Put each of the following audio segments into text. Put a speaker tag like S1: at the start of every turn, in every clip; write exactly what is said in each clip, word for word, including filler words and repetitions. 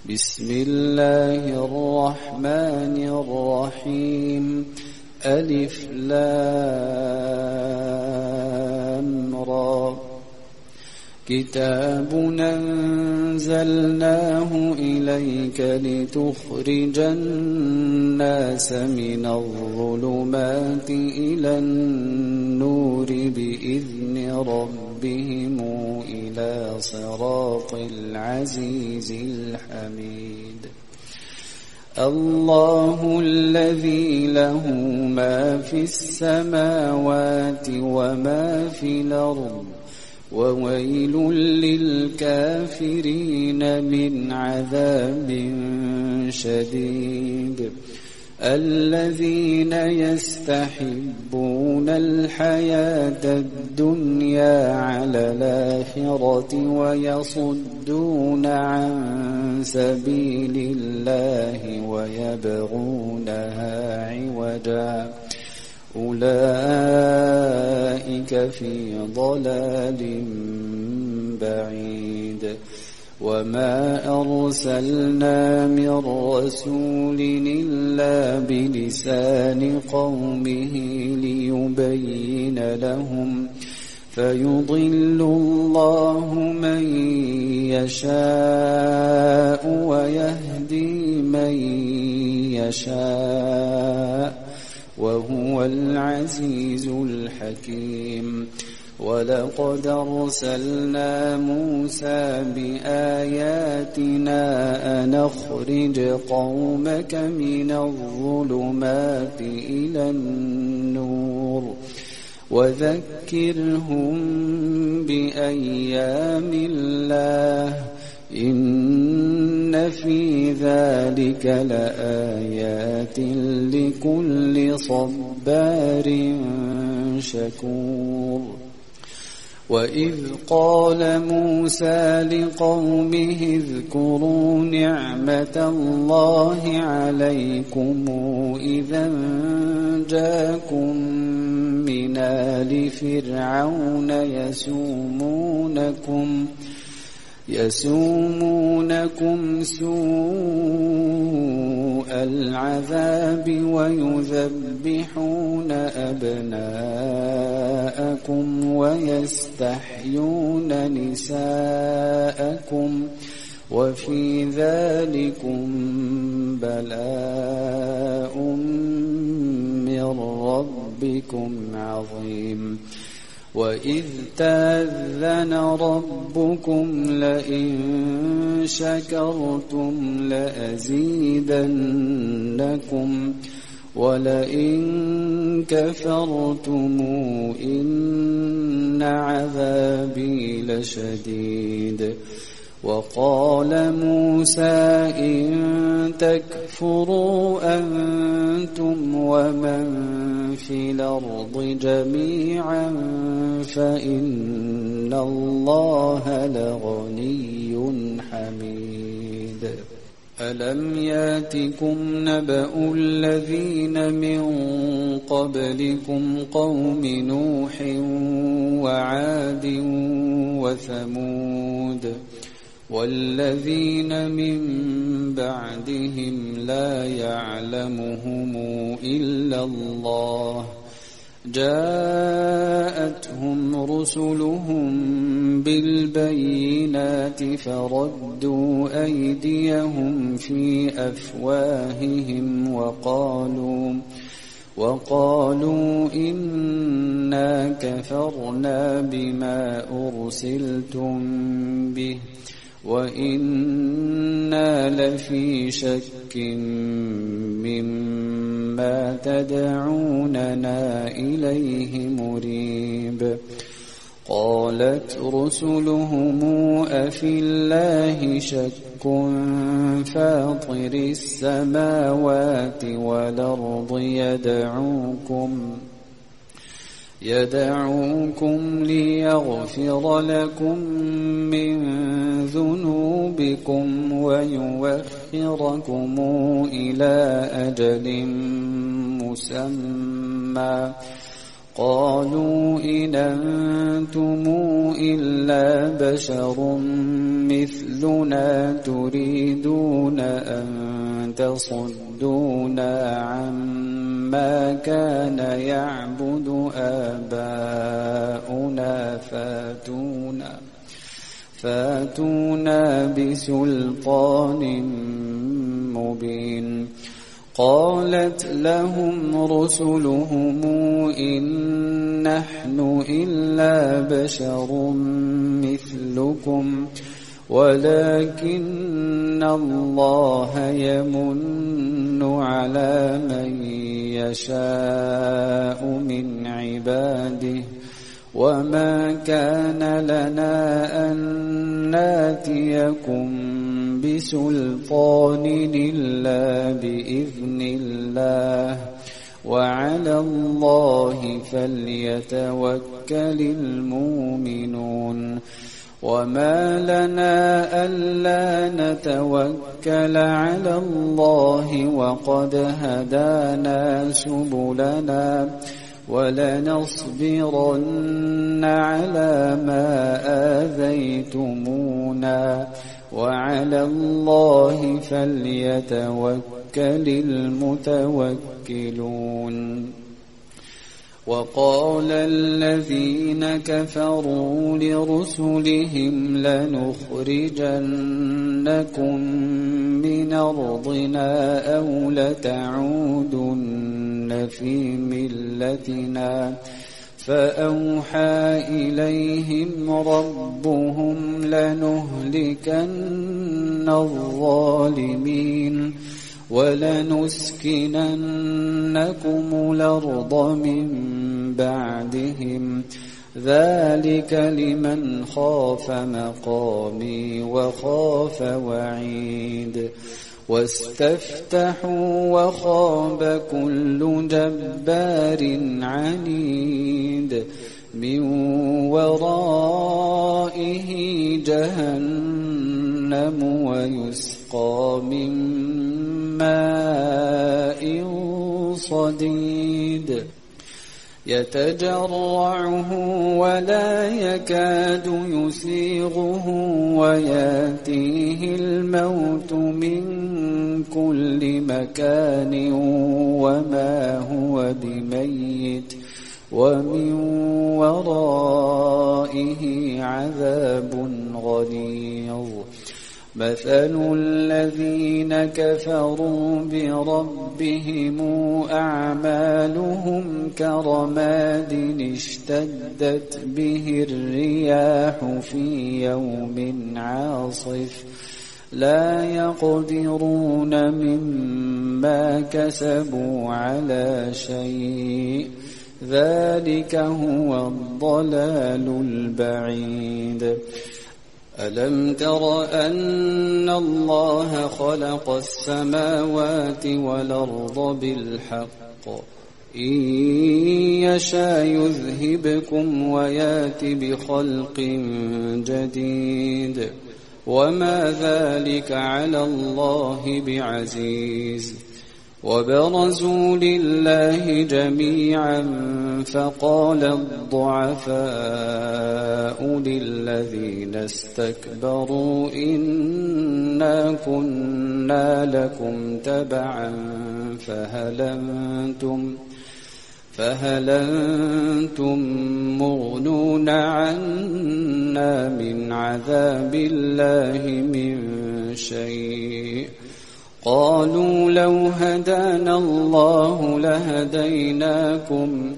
S1: بسم الله الرحمن الرحيم ألف لام را كتاب أنزلناه إليك لتخرج الناس من الظلمات إلى النور بإذن ربهم إلى صراط العزيز الحميد. الله الذي له ما في السماوات وما في الأرض وويل للكافرين من عذاب شديد. الذين يستحبون الحياة الدنيا على الآخرة ويصدون عن سبيل الله ويبغونها عوجا أولئك في ضلال بعيد. وما أرسلنا من رسول إلا بلسان قومه ليبين لهم فيضل الله من يشاء ويهدي من يشاء وهو العزيز الحكيم. ولقد أرسلنا موسى بآياتنا أن أخرج قومك من الظلمات إلى النور وذكرهم بأيام الله إن في ذلك لآيات لكل صبار شكور. وإذ قال موسى لقومه اذكروا نعمة الله عليكم إذا جاءكم من آل فرعون يسومونكم يسومونكم سوء العذاب ويذبحون أبناءكم ويستحيون نساءكم وفي ذلكم بلاء من ربكم عظيم. وإذ تأذن ربكم لئن شكرتم لأزيدنكم ولئن كفرتم إن عذابي لشديد. وقال موسى إن تكفروا أنتم ومن في الأرض جميعا فإن الله لغني حميد. ألم ياتكم نبأ الذين من قبلكم قوم نوح وعاد وثمود والذين من بعدهم لا يعلمهم إلا الله جاءتهم رسلهم بالبينات فردوا أيديهم في أفواههم وقالوا وقالوا إنا كفرنا بما أرسلتم به وإنا لفي شك مما تدعوننا إليه مريب. قالت رسلهم أفي الله شك فاطر السماوات والأرض يدعوكم يدعوكم ليغفر لكم من ذنوبكم ويوخركم إلى أجل مسمى قالوا إن أنتم إلا بشر مثلنا تريدون أن تصدونا عما كان يعبد آباؤنا فاتونا فاتونا بسلطان مبين. قالت لهم رسلهم إن نحن إلا بشر مثلكم ولكن الله يمن على من يشاء من عباده وما كان لنا أن ناتيكم بسلطان إلا بإذن الله وعلى الله فليتوكل المؤمنون. وما لنا ألا نتوكل على الله وقد هدانا سبلنا ولنصبرن على ما آذيتمونا وعلى الله فليتوكل المتوكلون. وقال الذين كفروا لرسلهم لنخرجنكم من أرضنا أو لتعودن في ملتنا فأوحى إليهم ربهم لنهلكن الظالمين ولنسكننكم الأرض من بعدهم ذلك لمن خاف مقامي وخاف وعيد. واستفتحوا وخاب كل جبار عنيد من ورائه جهنم ويسقى من ماء صديد يتجرعه ولا يكاد يسيغه وياتيه الموت من كل مكان وما هو بميت ومن ورائه عذاب غليظ. مثل الذين كفروا بربهم أعمالهم كرماد اشتدت به الرياح في يوم عاصف لا يقدرون مما كسبوا على شيء ذلك هو الضلال البعيد. ألم تر أن الله خلق السماوات والأرض بالحق إن يشاء يذهبكم ويات بخلق جديد وما ذلك على الله بعزيز. وبرزوا لله جميعا فقال الضعفاء للذين استكبروا إنا كنا لكم تبعا فهل أنتم فهل أنتم مغنون عنا من عذاب الله من شيء قالوا لو هدانا الله لهديناكم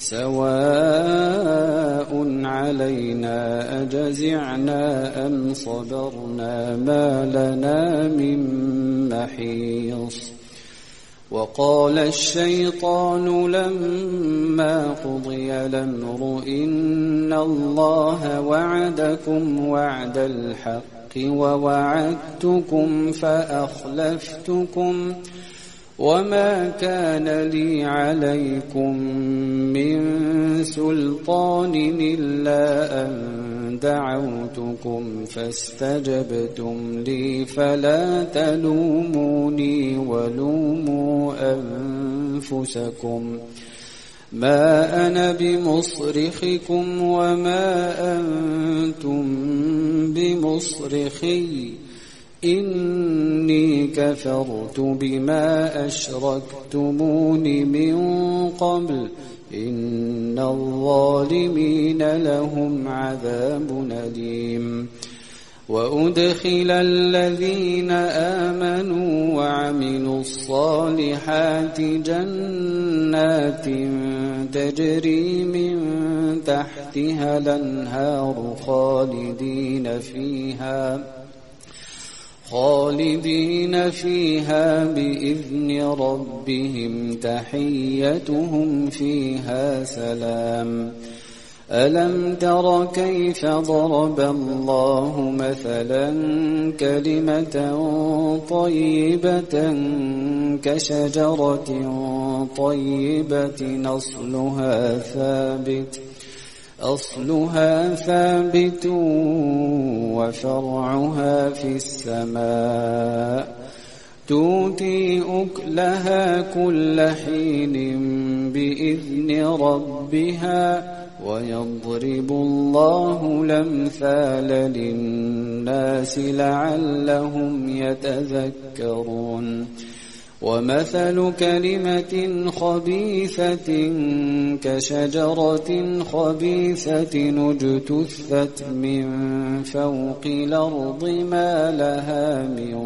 S1: سواء علينا أجزعنا أم صبرنا ما لنا من محيص. وقال الشيطان لما قضي الأمر إن الله وعدكم وعد الحق ووعدتكم فأخلفتكم وما كان لي عليكم من سلطان إلا أن دعوتكم فاستجبتم لي فلا تلوموني ولوموا أنفسكم ما أنا بمصرخكم وما أنتم بمصرخي إني كفرت بما أشركتمون من قبل إن الظالمين لهم عذاب أليم وأدخل الذين آمنوا وعملوا الصالحات جنات تجري من تحتها الأنهار خالدين فيها خالدين فيها بإذن ربهم تحيتهم فيها سلام ألم تر كيف ضرب الله مثلا كلمة طيبة كشجرة طيبة أصلها ثابت أصلها ثابت وفرعها في السماء تؤتي أكلها كل حين بإذن ربها ويضرب الله الأمثال للناس لعلهم يتذكرون ومثل كلمة خبيثة كشجرة خبيثة اجتثت من فوق الأرض ما لها من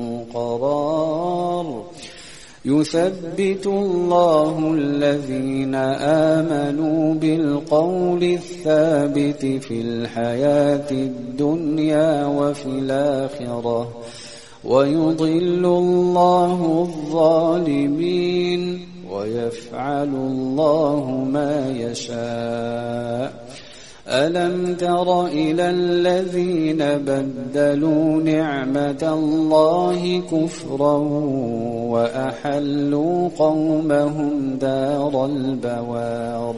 S1: قرار يثبت الله الذين آمنوا بالقول الثابت في الحياة الدنيا وفي الآخرة ويضل الله الظالمين ويفعل الله ما يشاء ألم تر إلى الذين بدلوا نعمة الله كفرا وأحلوا قومهم دار البوار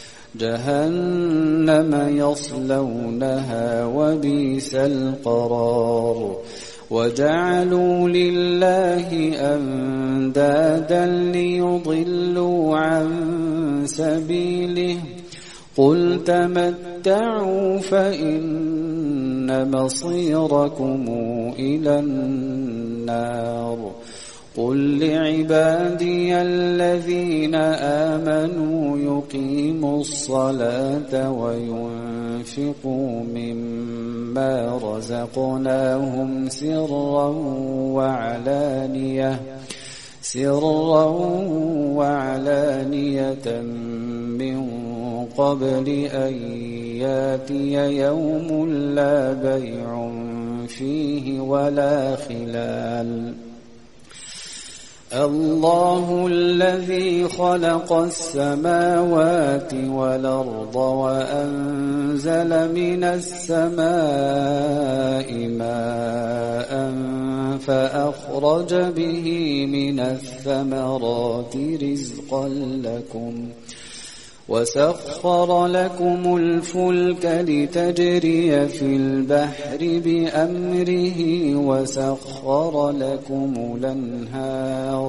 S1: جهنم يصلونها وبئس القرار وجعلوا لله أندادا ليضلوا عن سبيله قل تمتعوا فإن مصيركم إلى النار قل لعبادي الذين آمنوا يقيموا الصلاة وينفقوا مما رزقناهم سرا وعلانية سرا وعلانية من قبل أن ياتي يوم لا بيع فيه ولا خلال الله الذي خلق السماوات والأرض وأنزل من السماء ماء فأخرج به من الثمرات رزقا لكم وسخر لكم الفلك لتجري في البحر بأمره وسخر لكم الأنهار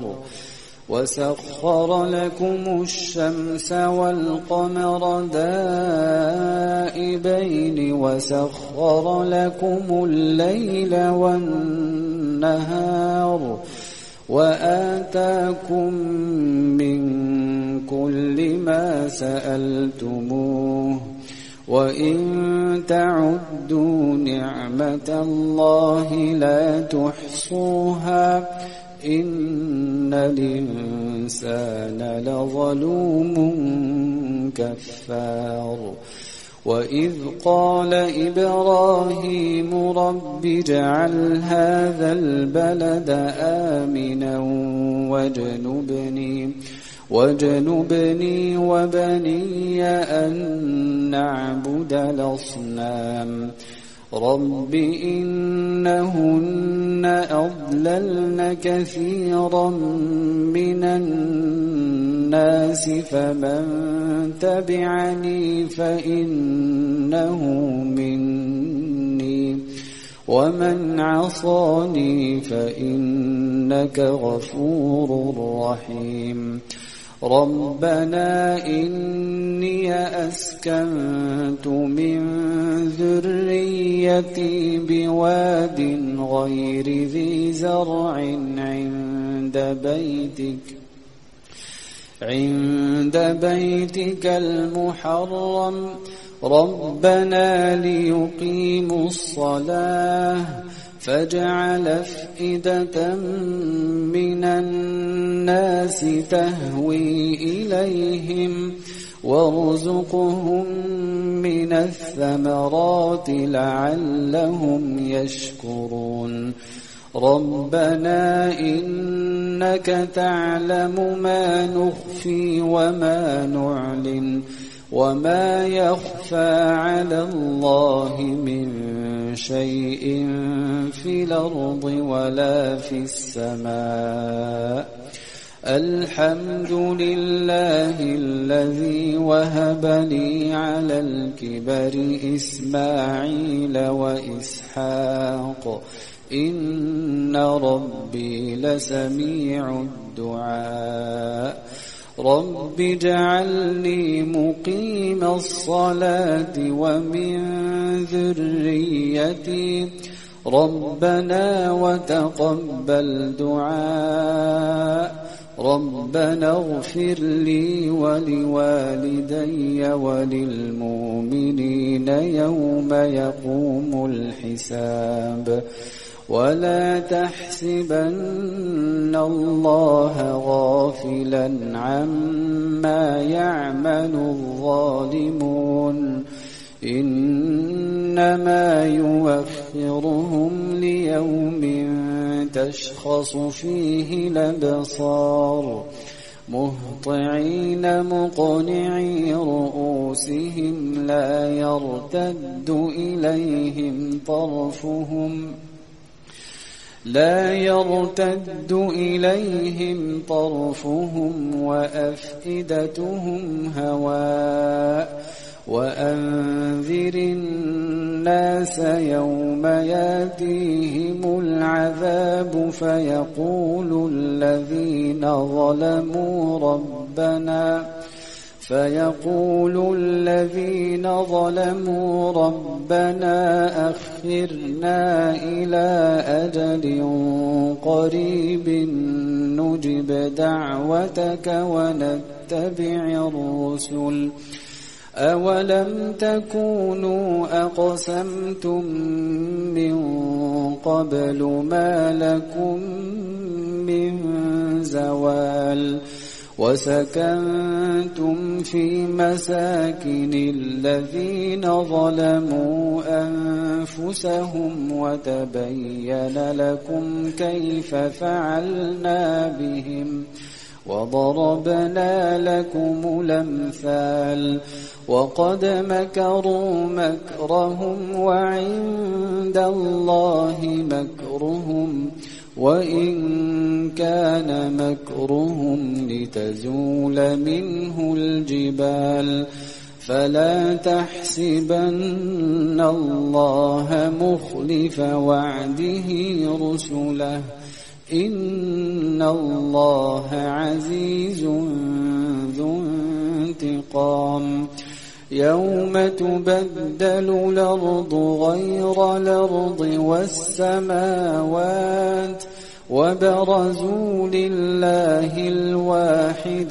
S1: وسخر لكم الشمس والقمر دائبين وسخر لكم الليل والنهار وآتاكم من كل ما سألتموه وإن تعدوا نعمة الله لا تحصوها إن الإنسان لظلوم كفار وإذ قال إبراهيم رب اجعل هذا البلد آمنا واجنبني واجنبني وبني أن نعبد الأصنام رب إنهن أضللن كثيرا من الناس فمن تبعني فإنه مني ومن عصاني فإنك غفور رحيم ربنا إني أسكنت من ذريتي بواد غير ذي زرع عند بيتك عند بيتك المحرم ربنا ليقيموا الصلاة فاجعل أفئدة من الناس تهوي إليهم وارزقهم من الثمرات لعلهم يشكرون ربنا إنك تعلم ما نخفي وما نعلن وما يخفى على الله من شيء في الأرض ولا في السماء الحمد لله الذي وهب لي على الكبر إسماعيل وإسحاق إن ربي لسميع الدعاء رب اجعلني مقيم الصلاة ومن ذريتي ربنا وتقبل دعاء ربنا اغفر لي ولوالدي وللمؤمنين يوم يقوم الحساب ولا تحسبن الله غافلا عما يعمل الظالمون إنما يوخرهم ليوم تشخص فيه الأبصار مهطعين مقنعي رؤوسهم لا يرتد إليهم طرفهم لا يرتد إليهم طرفهم وأفئدتهم هواء وأنذر الناس يوم ياتيهم العذاب فيقول الذين ظلموا ربنا فيقول الذين ظلموا ربنا أخرنا إلى أجل قريب نجب دعوتك ونتبع الرسل أولم تكونوا أقسمتم من قبل ما لكم من زوال وسكنتم في مساكن الذين ظلموا أنفسهم وتبين لكم كيف فعلنا بهم وضربنا لكم الأمثال وقد مكروا مكرهم وعند الله مكرهم وإن كان مكرهم لتزول منه الجبال فلا تحسبن الله مخلف وعده رسله إن الله عزيز ذو انتقام يوم تبدل الأرض غير الأرض والسماوات وبرزوا لله الواحد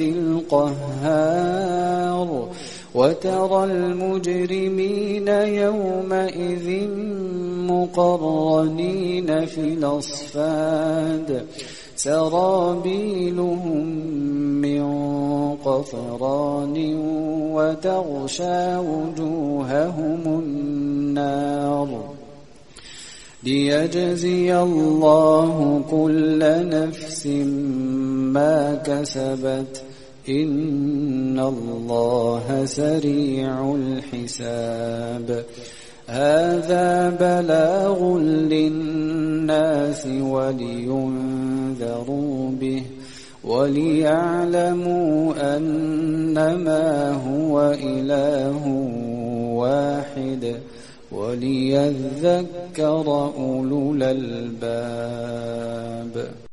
S1: القهار وترى المجرمين يومئذ مقرنين في الأصفاد سرابيلهم من قطران وتغشى وجوههم النار ليجزي الله كل نفس ما كسبت إن الله سريع الحساب هذا بلاغ للناس ولينذروا به وليعلموا أنما هو إله واحد وليذكر أولو الألباب.